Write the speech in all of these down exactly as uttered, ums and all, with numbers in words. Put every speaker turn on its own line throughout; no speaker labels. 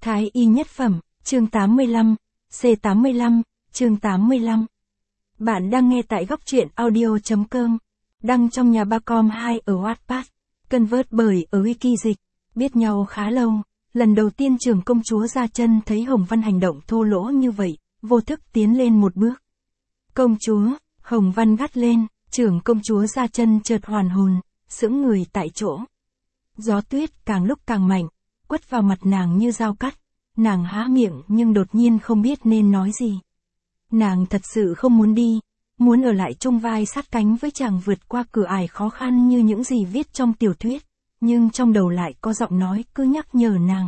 Thái y nhất phẩm, chương tám mươi lăm, C tám mươi lăm, chương tám mươi lăm. Bạn đang nghe tại góc truyện audio.com, đăng trong nhà ba com hai ở Wattpad, convert bởi ở Wiki dịch. Biết nhau khá lâu, lần đầu tiên trưởng công chúa ra chân thấy Hồng Văn hành động thô lỗ như vậy, vô thức tiến lên một bước. Công chúa, Hồng Văn gắt lên, trưởng công chúa ra chân chợt hoàn hồn, sững người tại chỗ. Gió tuyết càng lúc càng mạnh, quất vào mặt nàng như dao cắt, nàng há miệng nhưng đột nhiên không biết nên nói gì. Nàng thật sự không muốn đi, muốn ở lại chung vai sát cánh với chàng vượt qua cửa ải khó khăn như những gì viết trong tiểu thuyết, nhưng trong đầu lại có giọng nói cứ nhắc nhở nàng.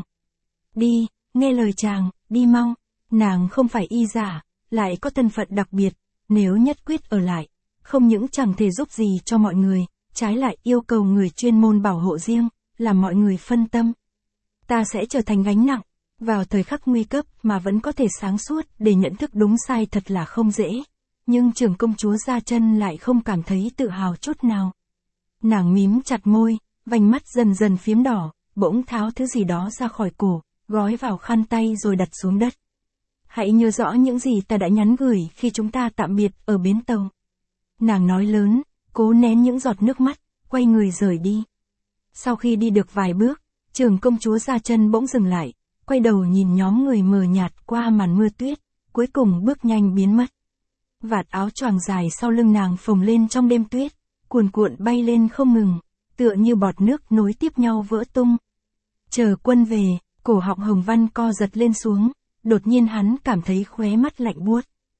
Đi, nghe lời chàng, đi mau, nàng không phải y giả, lại có thân phận đặc biệt, nếu nhất quyết ở lại, không những chẳng thể giúp gì cho mọi người, trái lại yêu cầu người chuyên môn bảo hộ riêng, làm mọi người phân tâm. Ta sẽ trở thành gánh nặng, vào thời khắc nguy cấp mà vẫn có thể sáng suốt để nhận thức đúng sai thật là không dễ. Nhưng trưởng công chúa ra chân lại không cảm thấy tự hào chút nào. Nàng mím chặt môi, vành mắt dần dần phiếm đỏ, bỗng tháo thứ gì đó ra khỏi cổ, gói vào khăn tay rồi đặt xuống đất. Hãy nhớ rõ những gì ta đã nhắn gửi khi chúng ta tạm biệt ở bến tàu. Nàng nói lớn, cố nén những giọt nước mắt, quay người rời đi. Sau khi đi được vài bước, trưởng công chúa ra chân bỗng dừng lại, quay đầu nhìn nhóm người mờ nhạt qua màn mưa tuyết, cuối cùng bước nhanh biến mất. Vạt áo choàng dài sau lưng nàng phồng lên trong đêm tuyết, cuồn cuộn bay lên không ngừng, tựa như bọt nước nối tiếp nhau vỡ tung. Chờ quân về, cổ họng Hồng Văn co giật lên xuống, đột nhiên hắn cảm thấy khóe mắt lạnh buốt.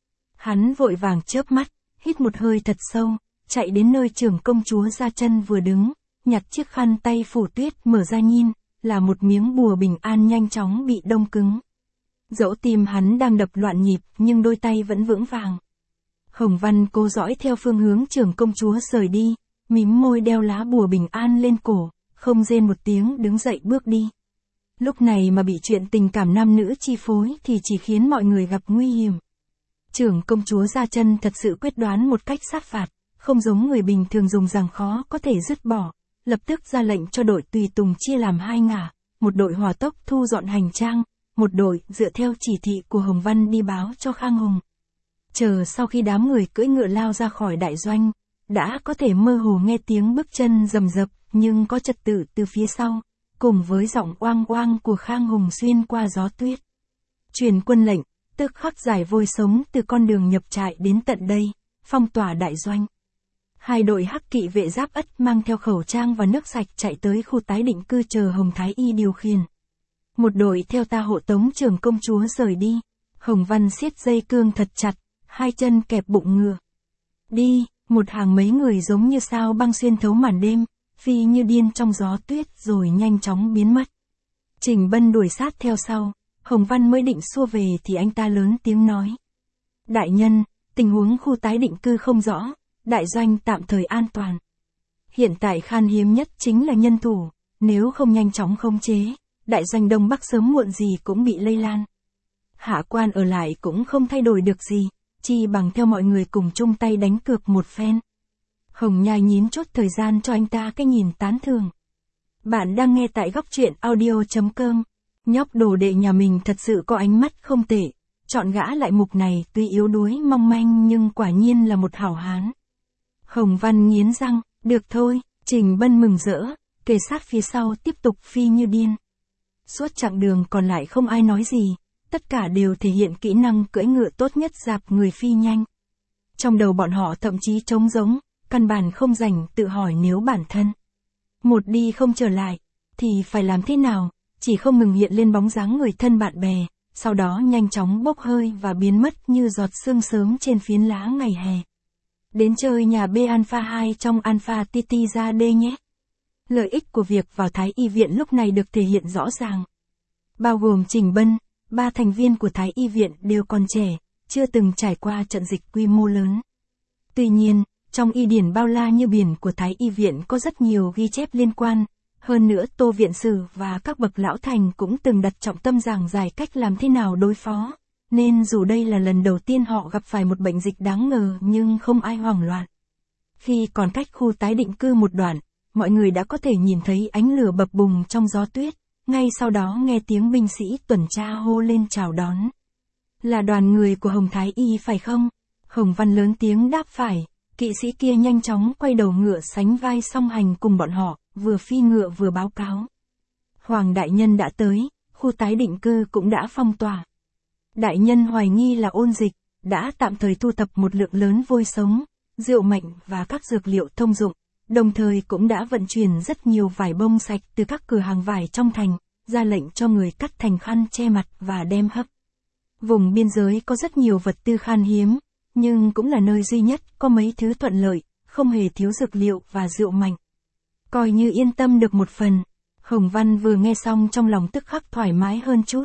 Hắn vội vàng chớp mắt, hít một hơi thật sâu, chạy đến nơi trưởng công chúa ra chân vừa đứng, nhặt chiếc khăn tay phủ tuyết mở ra nhìn, là một miếng bùa bình an nhanh chóng bị đông cứng. Dẫu tim hắn đang đập loạn nhịp nhưng đôi tay vẫn vững vàng. Hồng Văn cố dõi theo phương hướng trưởng công chúa rời đi, mím môi đeo lá bùa bình an lên cổ, không rên một tiếng đứng dậy bước đi. Lúc này mà bị chuyện tình cảm nam nữ chi phối thì chỉ khiến mọi người gặp nguy hiểm. Trưởng công chúa ra chân thật sự quyết đoán một cách sát phạt, không giống người bình thường dùng rằng khó có thể dứt bỏ, lập tức ra lệnh cho đội tùy tùng chia làm hai ngả, một đội hỏa tốc thu dọn hành trang, một đội dựa theo chỉ thị của Hồng Văn đi báo cho Khang Hùng. Chờ sau khi đám người cưỡi ngựa lao ra khỏi đại doanh, đã có thể mơ hồ nghe tiếng bước chân rầm rập nhưng có trật tự từ phía sau, cùng với giọng oang oang của Khang Hùng xuyên qua gió tuyết. Truyền quân lệnh, tức khắc giải vôi sống từ con đường nhập trại đến tận đây, phong tỏa đại doanh. Hai đội hắc kỵ vệ giáp ất mang theo khẩu trang và nước sạch chạy tới khu tái định cư chờ Hồng Thái Y điều khiển. Một đội theo ta hộ tống trưởng công chúa rời đi. Hồng Văn siết dây cương thật chặt, hai chân kẹp bụng ngựa. Đi, một hàng mấy người giống như sao băng xuyên thấu màn đêm, phi như điên trong gió tuyết rồi nhanh chóng biến mất. Trình Bân đuổi sát theo sau, Hồng Văn mới định xua về thì anh ta lớn tiếng nói. Đại nhân, tình huống khu tái định cư không rõ. Đại doanh tạm thời an toàn. Hiện tại khan hiếm nhất chính là nhân thủ, nếu không nhanh chóng khống chế, đại doanh Đông Bắc sớm muộn gì cũng bị lây lan. Hạ quan ở lại cũng không thay đổi được gì, chi bằng theo mọi người cùng chung tay đánh cược một phen. Hồng Nhai nhín chốt thời gian cho anh ta cái nhìn tán thưởng. Bạn đang nghe tại góc truyện audio.com. Nhóc đồ đệ nhà mình thật sự có ánh mắt không tệ, chọn gã lại mục này tuy yếu đuối mong manh nhưng quả nhiên là một hảo hán. Hồng Văn nghiến răng, được thôi, Trình Bân mừng rỡ, kề sát phía sau tiếp tục phi như điên. Suốt chặng đường còn lại không ai nói gì, tất cả đều thể hiện kỹ năng cưỡi ngựa tốt nhất dạp người phi nhanh. Trong đầu bọn họ thậm chí trống rỗng, căn bản không rảnh tự hỏi nếu bản thân một đi không trở lại, thì phải làm thế nào, chỉ không ngừng hiện lên bóng dáng người thân bạn bè, sau đó nhanh chóng bốc hơi và biến mất như giọt sương sớm trên phiến lá ngày hè. Đến chơi nhà B Alpha hai trong Alpha Titi ra D nhé. Lợi ích của việc vào Thái Y viện lúc này được thể hiện rõ ràng. Bao gồm Trình Bân, ba thành viên của Thái Y viện đều còn trẻ, chưa từng trải qua trận dịch quy mô lớn. Tuy nhiên, trong y điển bao la như biển của Thái Y viện có rất nhiều ghi chép liên quan. Hơn nữa Tô viện sử và các bậc lão thành cũng từng đặt trọng tâm giảng giải cách làm thế nào đối phó. Nên dù đây là lần đầu tiên họ gặp phải một bệnh dịch đáng ngờ nhưng không ai hoảng loạn. Khi còn cách khu tái định cư một đoạn, mọi người đã có thể nhìn thấy ánh lửa bập bùng trong gió tuyết, ngay sau đó nghe tiếng binh sĩ tuần tra hô lên chào đón. Là đoàn người của Hồng Thái Y phải không? Hồng Văn lớn tiếng đáp phải, kỵ sĩ kia nhanh chóng quay đầu ngựa sánh vai song hành cùng bọn họ, vừa phi ngựa vừa báo cáo. Hoàng đại nhân đã tới, khu tái định cư cũng đã phong tỏa. Đại nhân hoài nghi là ôn dịch, đã tạm thời thu thập một lượng lớn vôi sống, rượu mạnh và các dược liệu thông dụng, đồng thời cũng đã vận chuyển rất nhiều vải bông sạch từ các cửa hàng vải trong thành, ra lệnh cho người cắt thành khăn che mặt và đem hấp. Vùng biên giới có rất nhiều vật tư khan hiếm, nhưng cũng là nơi duy nhất có mấy thứ thuận lợi, không hề thiếu dược liệu và rượu mạnh. Coi như yên tâm được một phần, Hồng Văn vừa nghe xong trong lòng tức khắc thoải mái hơn chút.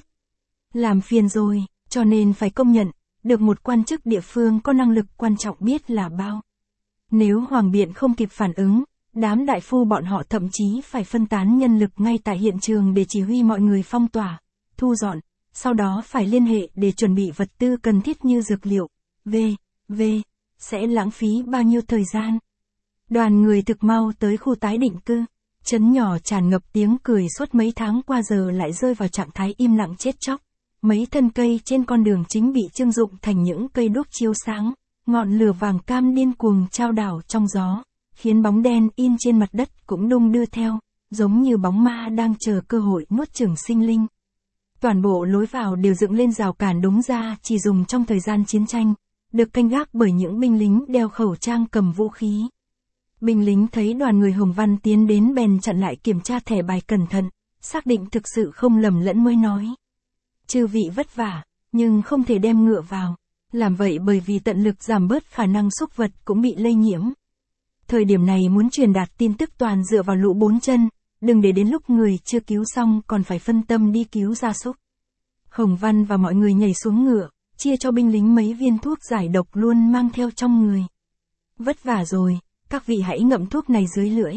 Làm phiền rồi, cho nên phải công nhận, được một quan chức địa phương có năng lực quan trọng biết là bao. Nếu Hoàng Biện không kịp phản ứng, đám đại phu bọn họ thậm chí phải phân tán nhân lực ngay tại hiện trường để chỉ huy mọi người phong tỏa, thu dọn, sau đó phải liên hệ để chuẩn bị vật tư cần thiết như dược liệu, v, v, sẽ lãng phí bao nhiêu thời gian. Đoàn người thực mau tới khu tái định cư, trấn nhỏ tràn ngập tiếng cười suốt mấy tháng qua giờ lại rơi vào trạng thái im lặng chết chóc. Mấy thân cây trên con đường chính bị trưng dụng thành những cây đuốc chiếu sáng, ngọn lửa vàng cam điên cuồng trao đảo trong gió, khiến bóng đen in trên mặt đất cũng đung đưa theo, giống như bóng ma đang chờ cơ hội nuốt chửng sinh linh. Toàn bộ lối vào đều dựng lên rào cản đúng ra chỉ dùng trong thời gian chiến tranh, được canh gác bởi những binh lính đeo khẩu trang cầm vũ khí. Binh lính thấy đoàn người Hồng Văn tiến đến bèn chặn lại kiểm tra thẻ bài cẩn thận, xác định thực sự không lầm lẫn mới nói. Chư vị vất vả, nhưng không thể đem ngựa vào, làm vậy bởi vì tận lực giảm bớt khả năng súc vật cũng bị lây nhiễm. Thời điểm này muốn truyền đạt tin tức toàn dựa vào lũ bốn chân, đừng để đến lúc người chưa cứu xong còn phải phân tâm đi cứu gia súc. Hồng Văn và mọi người nhảy xuống ngựa, chia cho binh lính mấy viên thuốc giải độc luôn mang theo trong người. Vất vả rồi, các vị hãy ngậm thuốc này dưới lưỡi.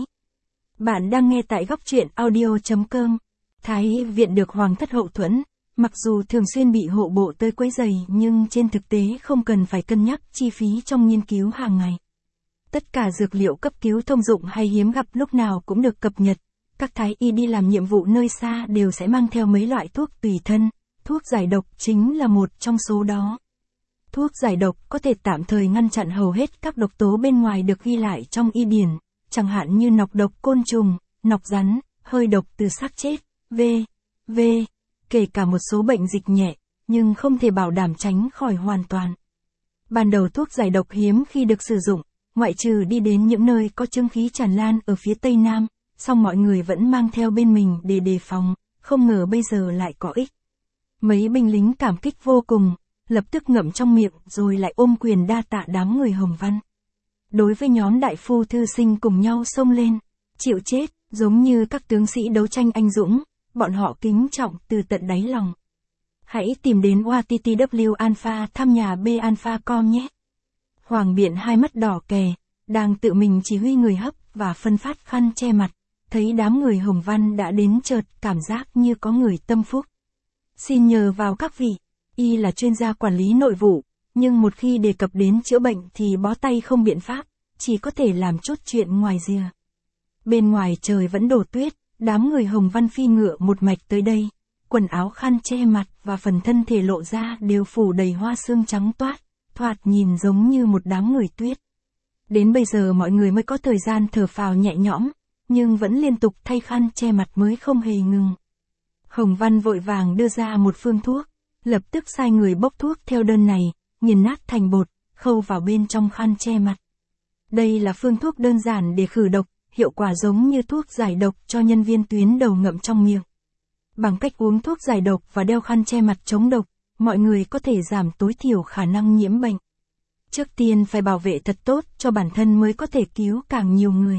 Bạn đang nghe tại góc truyện audio chấm com. Thái viện được Hoàng thất hậu thuẫn, mặc dù thường xuyên bị hộ bộ tới quấy rầy nhưng trên thực tế không cần phải cân nhắc chi phí trong nghiên cứu hàng ngày. Tất cả dược liệu cấp cứu thông dụng hay hiếm gặp lúc nào cũng được cập nhật. Các thái y đi làm nhiệm vụ nơi xa đều sẽ mang theo mấy loại thuốc tùy thân, thuốc giải độc chính là một trong số đó. Thuốc giải độc có thể tạm thời ngăn chặn hầu hết các độc tố bên ngoài được ghi lại trong y điển, chẳng hạn như nọc độc côn trùng, nọc rắn, hơi độc từ xác chết, v, v, kể cả một số bệnh dịch nhẹ, nhưng không thể bảo đảm tránh khỏi hoàn toàn. Ban đầu thuốc giải độc hiếm khi được sử dụng, ngoại trừ đi đến những nơi có chứng khí tràn lan ở phía Tây Nam, song mọi người vẫn mang theo bên mình để đề phòng, không ngờ bây giờ lại có ích. Mấy binh lính cảm kích vô cùng, lập tức ngậm trong miệng rồi lại ôm quyền đa tạ đám người Hồng Văn. Đối với nhóm đại phu thư sinh cùng nhau xông lên, chịu chết, giống như các tướng sĩ đấu tranh anh dũng, bọn họ kính trọng từ tận đáy lòng. Hãy tìm đến o a t t w alpha thăm nhà b alpha chấm com nhé. Hoàng Biện hai mắt đỏ kè, đang tự mình chỉ huy người hấp và phân phát khăn che mặt, thấy đám người Hồng Văn đã đến chợt cảm giác như có người tâm phúc. Xin nhờ vào các vị, y là chuyên gia quản lý nội vụ, nhưng một khi đề cập đến chữa bệnh thì bó tay không biện pháp, chỉ có thể làm chút chuyện ngoài rìa. Bên ngoài trời vẫn đổ tuyết, đám người Hồng Văn phi ngựa một mạch tới đây, quần áo khăn che mặt và phần thân thể lộ ra đều phủ đầy hoa sương trắng toát, thoạt nhìn giống như một đám người tuyết. Đến bây giờ mọi người mới có thời gian thở phào nhẹ nhõm, nhưng vẫn liên tục thay khăn che mặt mới không hề ngừng. Hồng Văn vội vàng đưa ra một phương thuốc, lập tức sai người bốc thuốc theo đơn này, nghiền nát thành bột, khâu vào bên trong khăn che mặt. Đây là phương thuốc đơn giản để khử độc, hiệu quả giống như thuốc giải độc cho nhân viên tuyến đầu ngậm trong miệng. Bằng cách uống thuốc giải độc và đeo khăn che mặt chống độc, mọi người có thể giảm tối thiểu khả năng nhiễm bệnh. Trước tiên phải bảo vệ thật tốt cho bản thân mới có thể cứu càng nhiều người.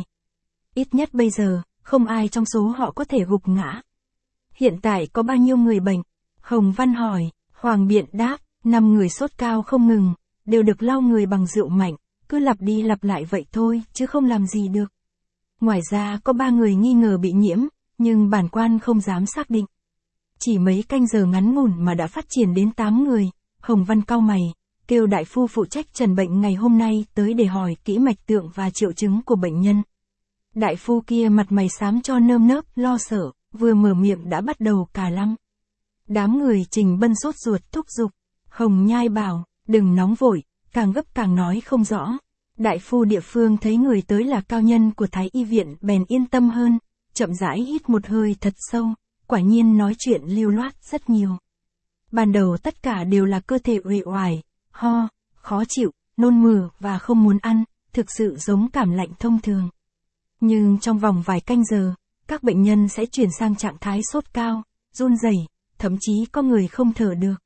Ít nhất bây giờ, không ai trong số họ có thể gục ngã. Hiện tại có bao nhiêu người bệnh? Hồng Văn hỏi. Hoàng Biện đáp, năm người sốt cao không ngừng, đều được lau người bằng rượu mạnh, cứ lặp đi lặp lại vậy thôi, chứ không làm gì được. Ngoài ra có ba người nghi ngờ bị nhiễm, nhưng bản quan không dám xác định. Chỉ mấy canh giờ ngắn ngủn mà đã phát triển đến tám người, Hồng Văn cau mày, kêu đại phu phụ trách trần bệnh ngày hôm nay tới để hỏi kỹ mạch tượng và triệu chứng của bệnh nhân. Đại phu kia mặt mày xám cho nơm nớp lo sợ, vừa mở miệng đã bắt đầu cà lăm. Đám người Trình Bân sốt ruột thúc giục. Hồng Nhai bảo, đừng nóng vội, càng gấp càng nói không rõ. Đại phu địa phương thấy người tới là cao nhân của Thái Y viện bèn yên tâm hơn, chậm rãi hít một hơi thật sâu, quả nhiên nói chuyện lưu loát rất nhiều. Ban đầu tất cả đều là cơ thể uể oải, ho, khó chịu, nôn mửa và không muốn ăn, thực sự giống cảm lạnh thông thường. Nhưng trong vòng vài canh giờ, các bệnh nhân sẽ chuyển sang trạng thái sốt cao, run rẩy, thậm chí có người không thở được.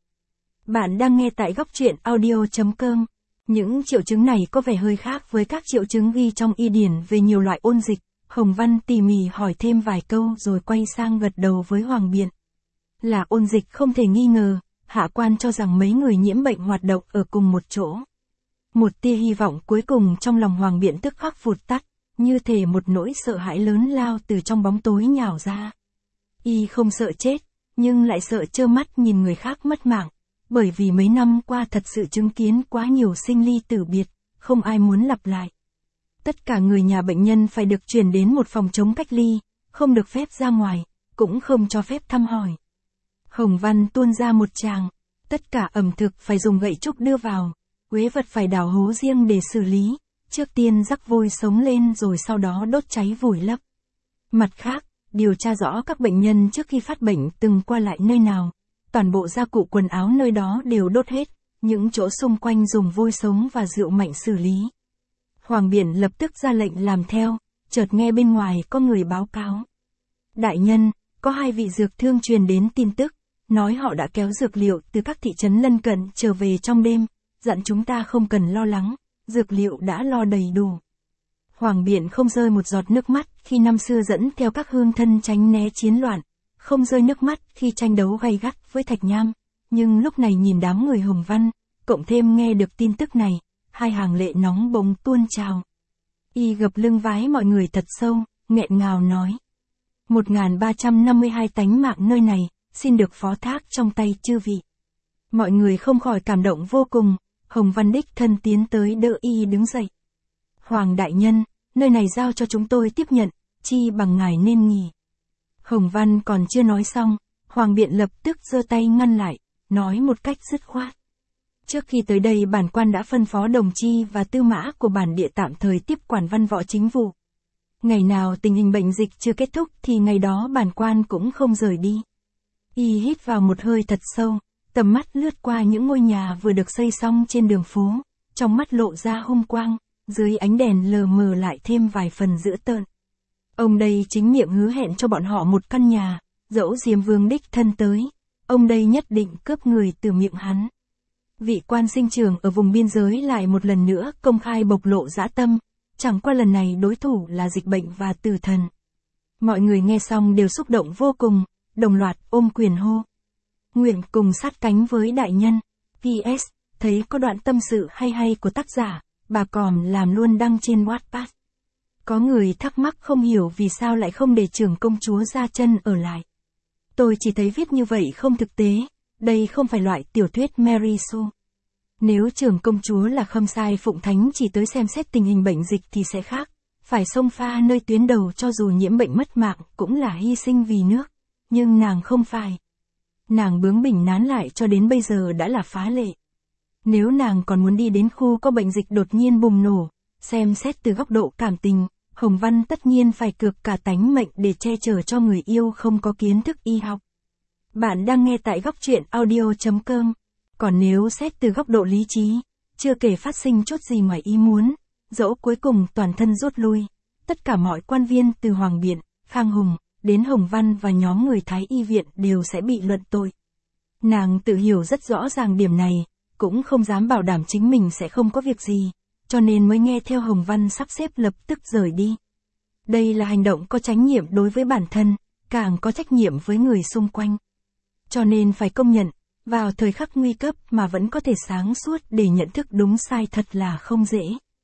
Bạn đang nghe tại góc truyện audio chấm com. Những triệu chứng này có vẻ hơi khác với các triệu chứng ghi trong y điển về nhiều loại ôn dịch. Hồng Văn tỉ mỉ hỏi thêm vài câu rồi quay sang gật đầu với Hoàng Biện. Là ôn dịch không thể nghi ngờ, hạ quan cho rằng mấy người nhiễm bệnh hoạt động ở cùng một chỗ. Một tia hy vọng cuối cùng trong lòng Hoàng Biện tức khắc vụt tắt, như thể một nỗi sợ hãi lớn lao từ trong bóng tối nhào ra. Y không sợ chết, nhưng lại sợ trơ mắt nhìn người khác mất mạng, bởi vì mấy năm qua thật sự chứng kiến quá nhiều sinh ly tử biệt, không ai muốn lặp lại. Tất cả người nhà bệnh nhân phải được chuyển đến một phòng chống cách ly, không được phép ra ngoài, cũng không cho phép thăm hỏi. Hồng Văn tuôn ra một tràng, tất cả ẩm thực phải dùng gậy trúc đưa vào, uế vật phải đào hố riêng để xử lý, trước tiên rắc vôi sống lên rồi sau đó đốt cháy vùi lấp. Mặt khác, điều tra rõ các bệnh nhân trước khi phát bệnh từng qua lại nơi nào, toàn bộ gia cụ quần áo nơi đó đều đốt hết, những chỗ xung quanh dùng vôi sống và rượu mạnh xử lý. Hoàng Biện lập tức ra lệnh làm theo, chợt nghe bên ngoài có người báo cáo. Đại nhân, có hai vị dược thương truyền đến tin tức, nói họ đã kéo dược liệu từ các thị trấn lân cận trở về trong đêm, dặn chúng ta không cần lo lắng, dược liệu đã lo đầy đủ. Hoàng Biện không rơi một giọt nước mắt khi năm xưa dẫn theo các hương thân tránh né chiến loạn, không rơi nước mắt khi tranh đấu gay gắt với Thạch Nham, nhưng lúc này nhìn đám người Hồng Văn, cộng thêm nghe được tin tức này, hai hàng lệ nóng bỗng tuôn trào. Y gập lưng vái mọi người thật sâu, nghẹn ngào nói. một nghìn ba trăm năm mươi hai tánh mạng nơi này, xin được phó thác trong tay chư vị. Mọi người không khỏi cảm động vô cùng, Hồng Văn đích thân tiến tới đỡ Y đứng dậy. Hoàng đại nhân, nơi này giao cho chúng tôi tiếp nhận, chi bằng ngài nên nghỉ. Hồng Văn còn chưa nói xong, Hoàng Biện lập tức giơ tay ngăn lại, nói một cách dứt khoát. Trước khi tới đây bản quan đã phân phó Đồng Chi và Tư Mã của bản địa tạm thời tiếp quản văn võ chính vụ. Ngày nào tình hình bệnh dịch chưa kết thúc thì ngày đó bản quan cũng không rời đi. Y hít vào một hơi thật sâu, tầm mắt lướt qua những ngôi nhà vừa được xây xong trên đường phố, trong mắt lộ ra hung quang, dưới ánh đèn lờ mờ lại thêm vài phần dữ tợn. Ông đây chính miệng hứa hẹn cho bọn họ một căn nhà, dẫu Diêm Vương đích thân tới, ông đây nhất định cướp người từ miệng hắn. Vị quan sinh trưởng ở vùng biên giới lại một lần nữa công khai bộc lộ dã tâm, chẳng qua lần này đối thủ là dịch bệnh và tử thần. Mọi người nghe xong đều xúc động vô cùng, đồng loạt ôm quyền hô. Nguyện cùng sát cánh với đại nhân. pê ét, thấy có đoạn tâm sự hay hay của tác giả, bà Còm làm luôn đăng trên Wattpad. Có người thắc mắc không hiểu vì sao lại không để trưởng công chúa Gia Chân ở lại. Tôi chỉ thấy viết như vậy không thực tế, đây không phải loại tiểu thuyết Mary Sue. Nếu trưởng công chúa là Khâm Sai Phụng Thánh chỉ tới xem xét tình hình bệnh dịch thì sẽ khác, phải xông pha nơi tuyến đầu cho dù nhiễm bệnh mất mạng cũng là hy sinh vì nước, nhưng nàng không phải. Nàng bướng bỉnh nán lại cho đến bây giờ đã là phá lệ. Nếu nàng còn muốn đi đến khu có bệnh dịch đột nhiên bùng nổ, xem xét từ góc độ cảm tình, Hồng Văn tất nhiên phải cược cả tánh mệnh để che chở cho người yêu không có kiến thức y học. Bạn đang nghe tại góc truyện audio chấm com. Còn nếu xét từ góc độ lý trí, chưa kể phát sinh chút gì ngoài ý muốn, dẫu cuối cùng toàn thân rút lui, tất cả mọi quan viên từ Hoàng Biện, Khang Hùng, đến Hồng Văn và nhóm người Thái Y viện đều sẽ bị luận tội. Nàng tự hiểu rất rõ ràng điểm này, cũng không dám bảo đảm chính mình sẽ không có việc gì, cho nên mới nghe theo Hồng Văn sắp xếp lập tức rời đi. Đây là hành động có trách nhiệm đối với bản thân, càng có trách nhiệm với người xung quanh. Cho nên phải công nhận, vào thời khắc nguy cấp mà vẫn có thể sáng suốt để nhận thức đúng sai thật là không dễ.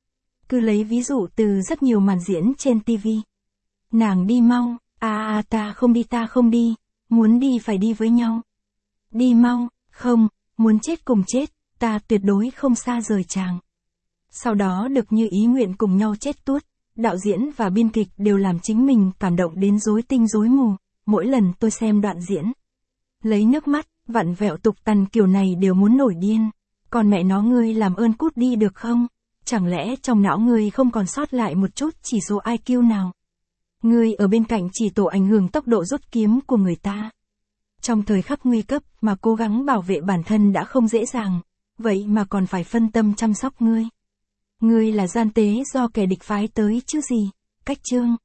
Cứ lấy ví dụ từ rất nhiều màn diễn trên ti vi. Nàng đi mau, à à ta không đi ta không đi, muốn đi phải đi với nhau. Đi mau, không, muốn chết cùng chết, ta tuyệt đối không xa rời chàng. Sau đó được như ý nguyện cùng nhau chết tuốt, đạo diễn và biên kịch đều làm chính mình cảm động đến rối tinh rối mù, mỗi lần tôi xem đoạn diễn. Lấy nước mắt, vặn vẹo tục tằn kiểu này đều muốn nổi điên. Còn mẹ nó ngươi làm ơn cút đi được không? Chẳng lẽ trong não ngươi không còn sót lại một chút chỉ số i kiu nào? Ngươi ở bên cạnh chỉ tổ ảnh hưởng tốc độ rút kiếm của người ta. Trong thời khắc nguy cấp mà cố gắng bảo vệ bản thân đã không dễ dàng, vậy mà còn phải phân tâm chăm sóc ngươi. Ngươi là gian tế do kẻ địch phái tới chứ gì? Cách chương